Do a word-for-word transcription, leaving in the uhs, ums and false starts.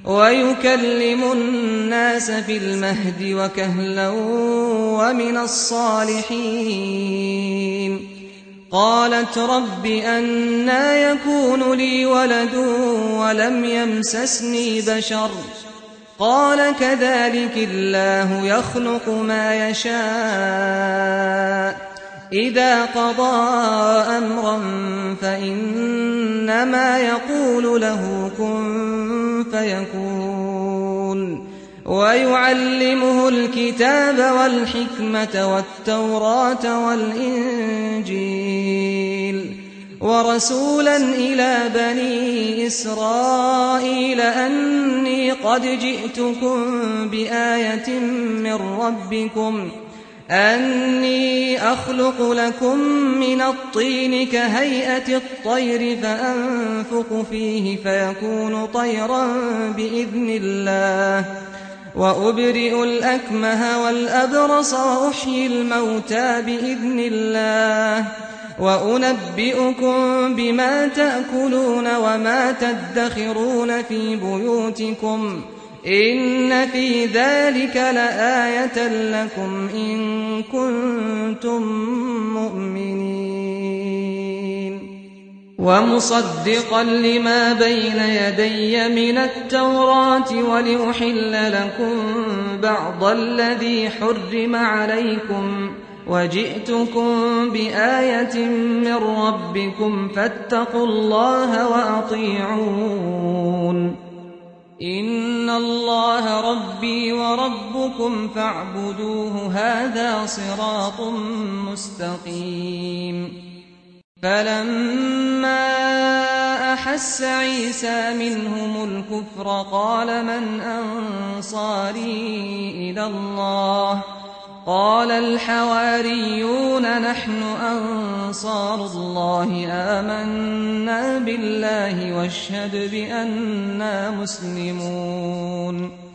ويكلم الناس في المهد وكهلا ومن الصالحين. قالت رب أنى يكون لي ولد ولم يمسسني بشر قال كذلك الله يخلق ما يشاء إذا قضى أمرا فإنما يقول له كن فيكون. ويعلمه الكتاب والحكمة والتوراة والإنجيل ورسولا إلى بني إسرائيل أني قد جئتكم بآية من ربكم أني أخلق لكم من الطين كهيئة الطير فأنفخ فيه فيكون طيرا بإذن الله وأبرئ الأكمه والأبرص وأحيي الموتى بإذن الله وأنبئكم بما تأكلون وما تدخرون في بيوتكم إن في ذلك لآية لكم إن كنتم مؤمنين. ومصدقا لما بين يدي من التوراة ولأحل لكم بعض الذي حرم عليكم وجئتكم بآية من ربكم فاتقوا الله وأطيعون. إن الله ربي وربكم فاعبدوه هذا صراط مستقيم. فلما أحس عيسى منهم الكفر قال من أنصاري إلى الله قال الحواريون نحن أنصار الله آمنا بالله واشهد بأننا مسلمون.